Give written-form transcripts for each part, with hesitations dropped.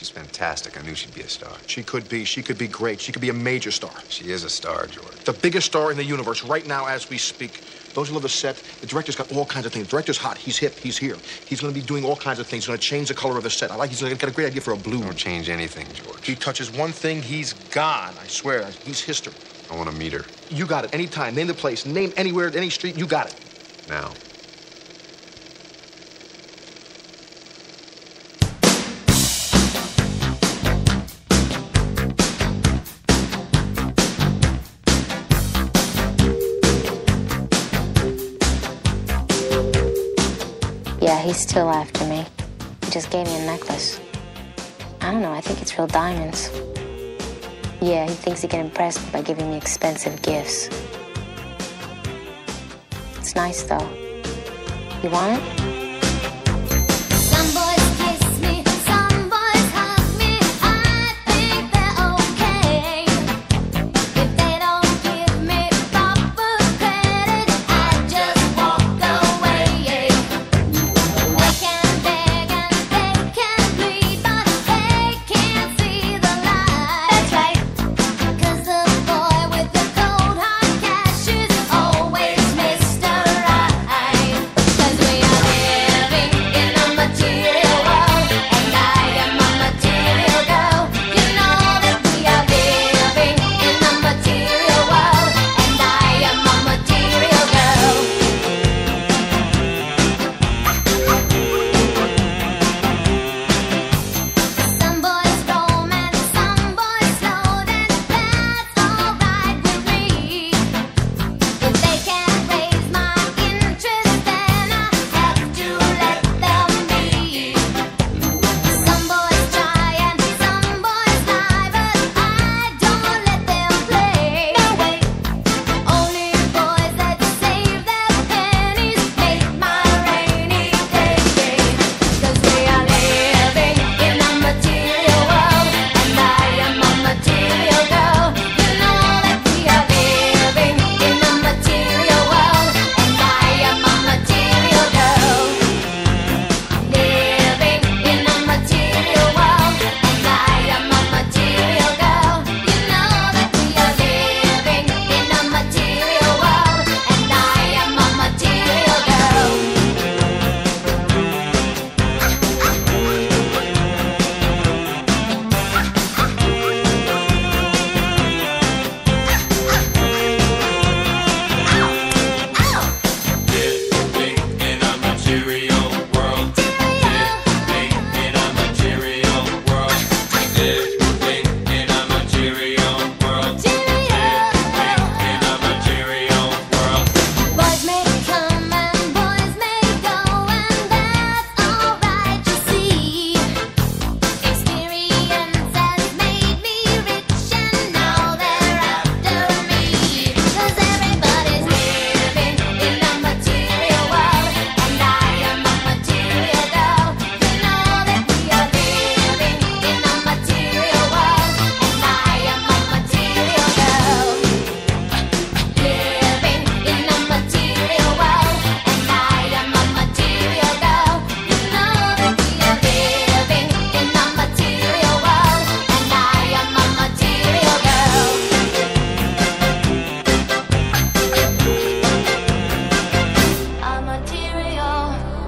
She's fantastic. I knew she'd be a star. She could be great. She could be a major star. She is a star, George. The biggest star in the universe right now as we speak. Those who love the set, the director's got all kinds of things. The director's hot. He's hip. He's here. He's going to be doing all kinds of things. He's going to change the color of the set. He's got a great idea for a blue. Don't change anything, George. He touches one thing, he's gone. I swear. He's history. I want to meet her. You got it. Anytime. Name the place. Name anywhere, any street. You got it. Now. Yeah, he's still after me. He just gave me a necklace. I don't know, I think it's real diamonds. Yeah, he thinks he can impress me by giving me expensive gifts. It's nice, though. You want it?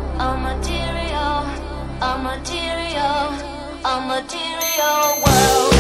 A material world.